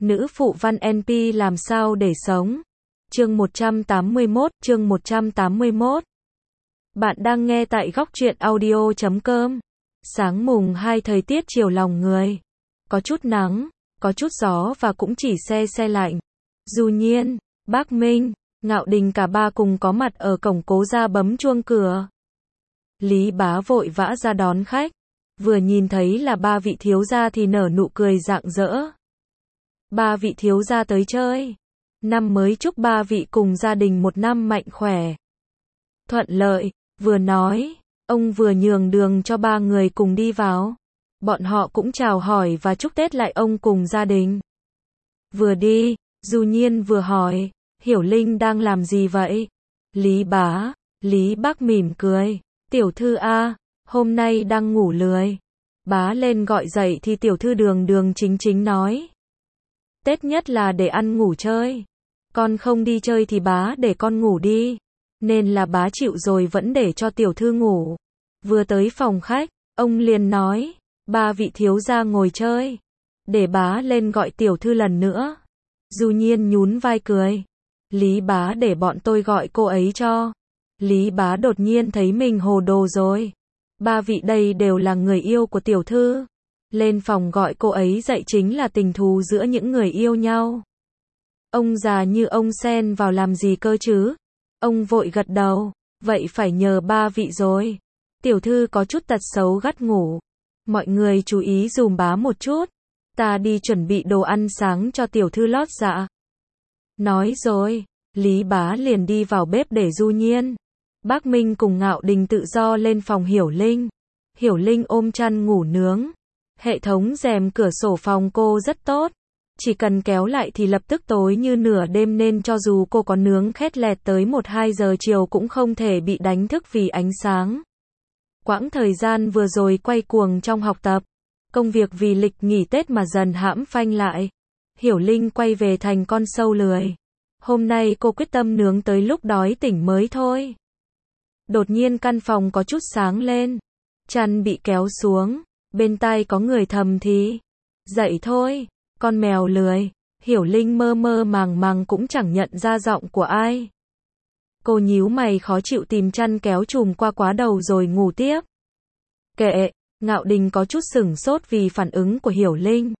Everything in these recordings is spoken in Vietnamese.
Nữ phụ văn NP làm sao để sống. Chương 181. Bạn đang nghe tại góc truyện audio.com. Sáng mùng 2 thời tiết chiều lòng người. Có chút nắng, có chút gió và cũng chỉ se lạnh. Du Nhiên, Bác Minh, Ngạo Đình cả ba cùng có mặt ở cổng cố gia bấm chuông cửa. Lý Bá vội vã ra đón khách. Vừa nhìn thấy là ba vị thiếu gia thì nở nụ cười rạng rỡ. Ba vị thiếu gia tới chơi. Năm mới chúc ba vị cùng gia đình một năm mạnh khỏe, thuận lợi. Vừa nói, ông vừa nhường đường cho ba người cùng đi vào. Bọn họ cũng chào hỏi và chúc Tết lại ông cùng gia đình. Vừa đi, Du Nhiên vừa hỏi, Hiểu Linh đang làm gì vậy? Lý Bác mỉm cười, tiểu thư a, hôm nay đang ngủ lười. Bá lên gọi dậy thì tiểu thư đường chính nói. Tết nhất là để ăn ngủ chơi. Con không đi chơi thì bá để con ngủ đi. Nên là bá chịu rồi vẫn để cho tiểu thư ngủ. Vừa tới phòng khách, ông liền nói, ba vị thiếu gia ngồi chơi. Để bá lên gọi tiểu thư lần nữa. Du Nhiên nhún vai cười. Lý bá để bọn tôi gọi cô ấy cho. Lý bá đột nhiên thấy mình hồ đồ rồi. Ba vị đây đều là người yêu của tiểu thư. Lên phòng gọi cô ấy dậy chính là tình thù giữa những người yêu nhau. Ông già như ông xen vào làm gì cơ chứ? Ông vội gật đầu, vậy phải nhờ ba vị rồi. Tiểu thư có chút tật xấu gắt ngủ. Mọi người chú ý dùm bá một chút. Ta đi chuẩn bị đồ ăn sáng cho tiểu thư lót dạ. Nói rồi, Lý bá liền đi vào bếp để Du Nhiên, Bác Minh cùng Ngạo Đình tự do lên phòng Hiểu Linh. Hiểu Linh ôm chăn ngủ nướng. Hệ thống rèm cửa sổ phòng cô rất tốt. Chỉ cần kéo lại thì lập tức tối như nửa đêm nên cho dù cô có nướng khét lẹt tới 1-2 giờ chiều cũng không thể bị đánh thức vì ánh sáng. Quãng thời gian vừa rồi quay cuồng trong học tập, công việc vì lịch nghỉ Tết mà dần hãm phanh lại. Hiểu Linh quay về thành con sâu lười. Hôm nay cô quyết tâm nướng tới lúc đói tỉnh mới thôi. Đột nhiên căn phòng có chút sáng lên. Chăn bị kéo xuống. Bên tai có người thầm thì. Dậy thôi, con mèo lười. Hiểu Linh mơ màng cũng chẳng nhận ra giọng của ai. Cô nhíu mày khó chịu tìm chăn kéo trùm qua quá đầu rồi ngủ tiếp. Kệ, Ngạo Đình có chút sửng sốt vì phản ứng của Hiểu Linh.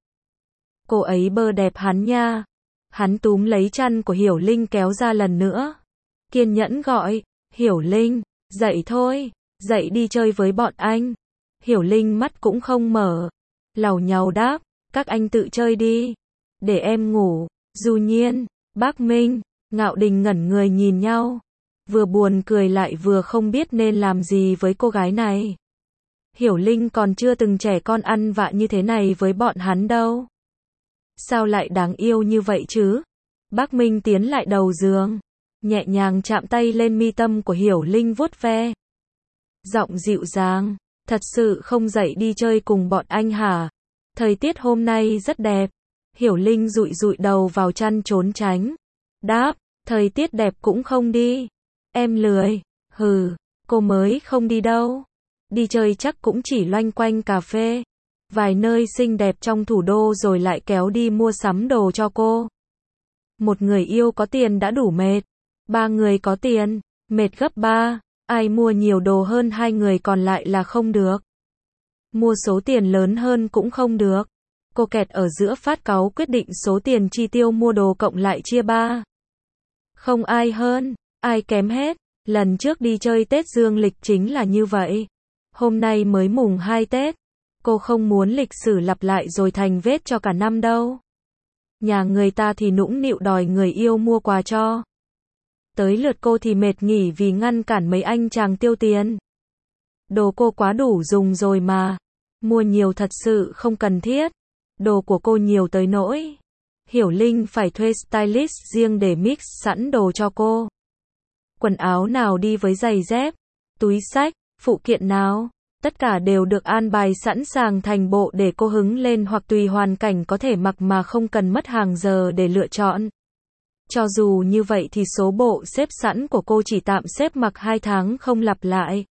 Cô ấy bơ đẹp hắn nha. Hắn túm lấy chăn của Hiểu Linh kéo ra lần nữa. Kiên nhẫn gọi, Hiểu Linh, dậy thôi, dậy đi chơi với bọn anh. Hiểu Linh mắt cũng không mở. Làu nhàu đáp, các anh tự chơi đi. Để em ngủ. Du Nhiên, Bác Minh, Ngạo Đình ngẩn người nhìn nhau. Vừa buồn cười lại vừa không biết nên làm gì với cô gái này. Hiểu Linh còn chưa từng trẻ con ăn vạ như thế này với bọn hắn đâu. Sao lại đáng yêu như vậy chứ? Bác Minh tiến lại đầu giường, nhẹ nhàng chạm tay lên mi tâm của Hiểu Linh vuốt ve. Giọng dịu dàng, thật sự không dậy đi chơi cùng bọn anh hả? Thời tiết hôm nay rất đẹp. Hiểu Linh dụi đầu vào chăn trốn tránh. Đáp, thời tiết đẹp cũng không đi. Em lười. Hừ, cô mới không đi đâu. Đi chơi chắc cũng chỉ loanh quanh cà phê. Vài nơi xinh đẹp trong thủ đô rồi lại kéo đi mua sắm đồ cho cô. Một người yêu có tiền đã đủ mệt. Ba người có tiền, mệt gấp 3. Ai mua nhiều đồ hơn hai người còn lại là không được. Mua số tiền lớn hơn cũng không được. Cô kẹt ở giữa phát cáu quyết định số tiền chi tiêu mua đồ cộng lại chia 3. Không ai hơn, ai kém hết. Lần trước đi chơi Tết dương lịch chính là như vậy. Hôm nay mới mùng 2 Tết. Cô không muốn lịch sử lặp lại rồi thành vết cho cả năm đâu. Nhà người ta thì nũng nịu đòi người yêu mua quà cho. Tới lượt cô thì mệt nghỉ vì ngăn cản mấy anh chàng tiêu tiền. Đồ cô quá đủ dùng rồi mà. Mua nhiều thật sự không cần thiết. Đồ của cô nhiều tới nỗi Hiểu Linh phải thuê stylist riêng để mix sẵn đồ cho cô. Quần áo nào đi với giày dép, túi xách, phụ kiện nào, tất cả đều được an bài sẵn sàng thành bộ để cô hứng lên hoặc tùy hoàn cảnh có thể mặc mà không cần mất hàng giờ để lựa chọn. Cho dù như vậy thì số bộ xếp sẵn của cô chỉ tạm xếp mặc 2 tháng không lặp lại.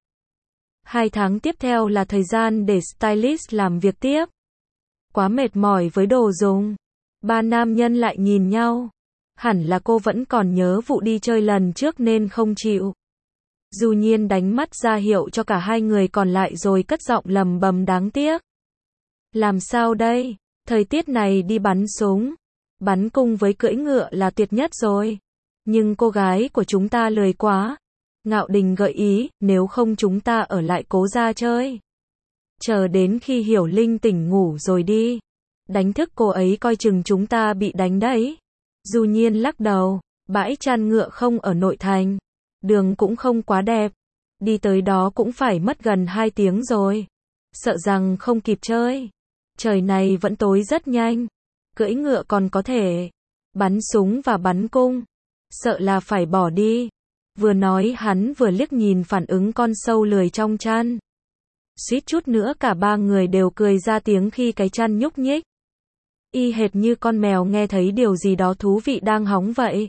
2 tháng tiếp theo là thời gian để stylist làm việc tiếp. Quá mệt mỏi với đồ dùng. Ba nam nhân lại nhìn nhau. Hẳn là cô vẫn còn nhớ vụ đi chơi lần trước nên không chịu. Du Nhiên đánh mắt ra hiệu cho cả hai người còn lại rồi cất giọng lầm bầm đáng tiếc. Làm sao đây? Thời tiết này đi bắn súng, bắn cung với cưỡi ngựa là tuyệt nhất rồi. Nhưng cô gái của chúng ta lười quá. Ngạo Đình gợi ý, nếu không chúng ta ở lại Cố gia chơi. Chờ đến khi Hiểu Linh tỉnh ngủ rồi đi. Đánh thức cô ấy coi chừng chúng ta bị đánh đấy. Du Nhiên lắc đầu, bãi chăn ngựa không ở nội thành. Đường cũng không quá đẹp. Đi tới đó cũng phải mất gần 2 tiếng rồi. Sợ rằng không kịp chơi. Trời này vẫn tối rất nhanh. Cưỡi ngựa còn có thể. Bắn súng và bắn cung. Sợ là phải bỏ đi. Vừa nói hắn vừa liếc nhìn phản ứng con sâu lười trong chăn. Suýt chút nữa cả ba người đều cười ra tiếng khi cái chăn nhúc nhích. Y hệt như con mèo nghe thấy điều gì đó thú vị đang hóng vậy.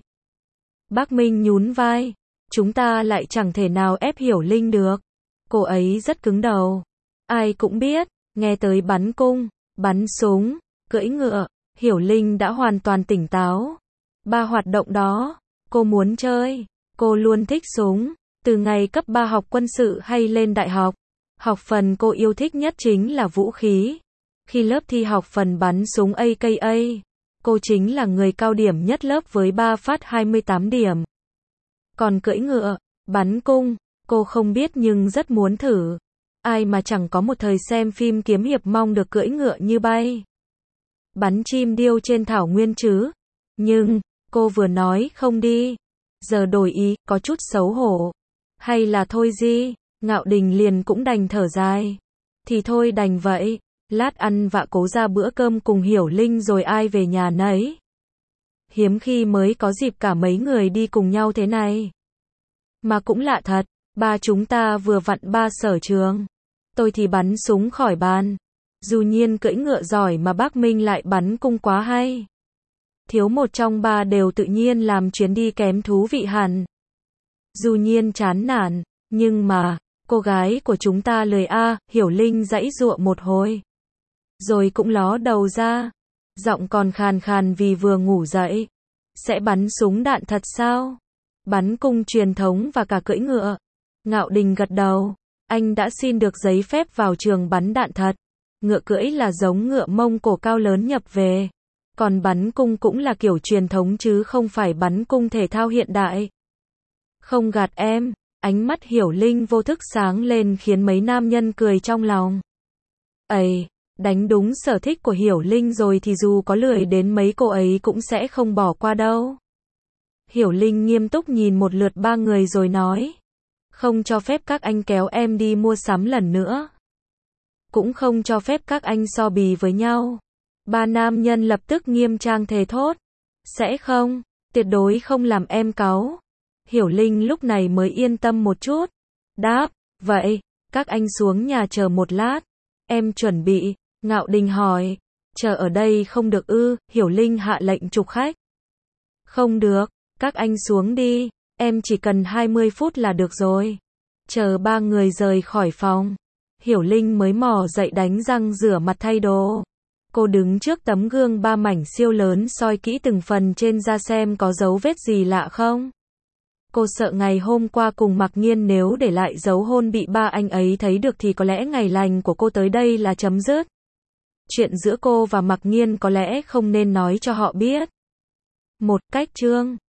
Bác Minh nhún vai. Chúng ta lại chẳng thể nào ép Hiểu Linh được. Cô ấy rất cứng đầu. Ai cũng biết, nghe tới bắn cung, bắn súng, cưỡi ngựa, Hiểu Linh đã hoàn toàn tỉnh táo. Ba hoạt động đó, cô muốn chơi. Cô luôn thích súng. Từ ngày cấp 3 học quân sự hay lên đại học, học phần cô yêu thích nhất chính là vũ khí. Khi lớp thi học phần bắn súng AKA, cô chính là người cao điểm nhất lớp với 3 phát 28 điểm. Còn cưỡi ngựa, bắn cung, cô không biết nhưng rất muốn thử. Ai mà chẳng có một thời xem phim kiếm hiệp mong được cưỡi ngựa như bay. Bắn chim điêu trên thảo nguyên chứ. Nhưng, cô vừa nói không đi. Giờ đổi ý, có chút xấu hổ. Hay là thôi gì, Ngạo Đình liền cũng đành thở dài. Thì thôi đành vậy. Lát ăn vạ Cố ra bữa cơm cùng Hiểu Linh rồi ai về nhà nấy. Hiếm khi mới có dịp cả mấy người đi cùng nhau thế này. Mà cũng lạ thật, ba chúng ta vừa vặn ba sở trường. Tôi thì bắn súng khỏi bàn. Du Nhiên cưỡi ngựa giỏi mà bác Minh lại bắn cung quá hay. Thiếu một trong ba đều tự nhiên làm chuyến đi kém thú vị hẳn. Du Nhiên chán nản, nhưng mà, cô gái của chúng ta lười Hiểu Linh giãy giụa một hồi. Rồi cũng ló đầu ra, giọng còn khàn khàn vì vừa ngủ dậy. Sẽ bắn súng đạn thật sao? Bắn cung truyền thống và cả cưỡi ngựa. Ngạo Đình gật đầu, anh đã xin được giấy phép vào trường bắn đạn thật. Ngựa cưỡi là giống ngựa Mông Cổ cao lớn nhập về. Còn bắn cung cũng là kiểu truyền thống chứ không phải bắn cung thể thao hiện đại. Không gạt em, ánh mắt Hiểu Linh vô thức sáng lên khiến mấy nam nhân cười trong lòng. Ây, đánh đúng sở thích của Hiểu Linh rồi thì dù có lười đến mấy cô ấy cũng sẽ không bỏ qua đâu. Hiểu Linh nghiêm túc nhìn một lượt ba người rồi nói. Không cho phép các anh kéo em đi mua sắm lần nữa. Cũng không cho phép các anh so bì với nhau. Ba nam nhân lập tức nghiêm trang thề thốt. Sẽ không, tuyệt đối không làm em cáu. Hiểu Linh lúc này mới yên tâm một chút. Đáp, vậy, các anh xuống nhà chờ một lát. Em chuẩn bị, Ngạo Đình hỏi. Chờ ở đây không được ư? Hiểu Linh hạ lệnh trục khách. Không được, các anh xuống đi. Em chỉ cần 20 phút là được rồi. Chờ ba người rời khỏi phòng. Hiểu Linh mới mò dậy đánh răng rửa mặt thay đồ. Cô đứng trước tấm gương 3 mảnh siêu lớn soi kỹ từng phần trên da xem có dấu vết gì lạ không. Cô sợ ngày hôm qua cùng Mặc Nhiên nếu để lại dấu hôn bị ba anh ấy thấy được thì có lẽ ngày lành của cô tới đây là chấm dứt. Chuyện giữa cô và Mặc Nhiên có lẽ không nên nói cho họ biết. Một cách chương